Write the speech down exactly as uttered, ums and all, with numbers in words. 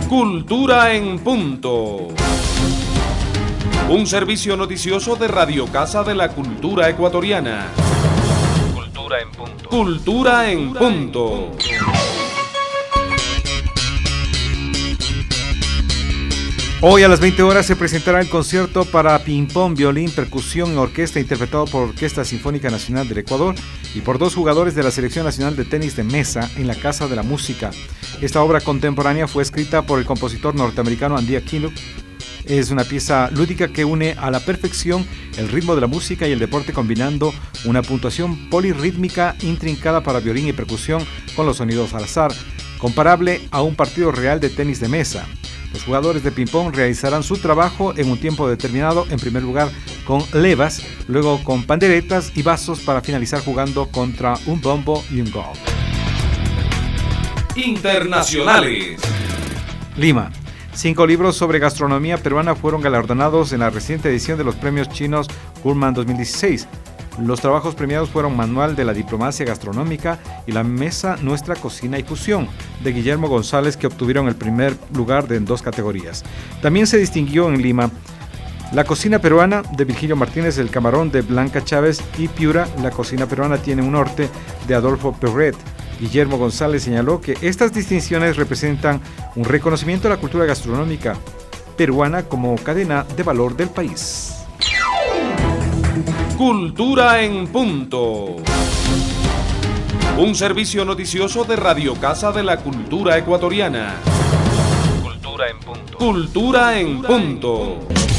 Cultura en punto. Un servicio noticioso de Radio Casa de la Cultura Ecuatoriana. Cultura en punto. Cultura en punto. Hoy a las veinte horas se presentará el concierto para ping-pong, violín, percusión y orquesta interpretado por Orquesta Sinfónica Nacional del Ecuador y por dos jugadores de la Selección Nacional de Tenis de Mesa en la Casa de la Música. Esta obra contemporánea fue escrita por el compositor norteamericano Andy Aquino. Es una pieza lúdica que une a la perfección el ritmo de la música y el deporte, combinando una puntuación polirrítmica intrincada para violín y percusión con los sonidos al azar, comparable a un partido real de tenis de mesa. Los jugadores de ping-pong realizarán su trabajo en un tiempo determinado, en primer lugar con levas, luego con panderetas y vasos, para finalizar jugando contra un bombo y un gong. Internacionales. Lima. Cinco libros sobre gastronomía peruana fueron galardonados en la reciente edición de los premios chinos Gourmand dos mil dieciséis. Los trabajos premiados fueron Manual de la Diplomacia Gastronómica y La Mesa Nuestra Cocina y Fusión, de Guillermo González, que obtuvieron el primer lugar en dos categorías. También se distinguió en Lima La Cocina Peruana, de Virgilio Martínez, El Camarón, de Blanca Chávez, y Piura, La Cocina Peruana tiene un norte, de Adolfo Perret. Guillermo González señaló que estas distinciones representan un reconocimiento a la cultura gastronómica peruana como cadena de valor del país. Cultura en punto. Un servicio noticioso de Radio Casa de la Cultura Ecuatoriana. Cultura en punto. Cultura en punto.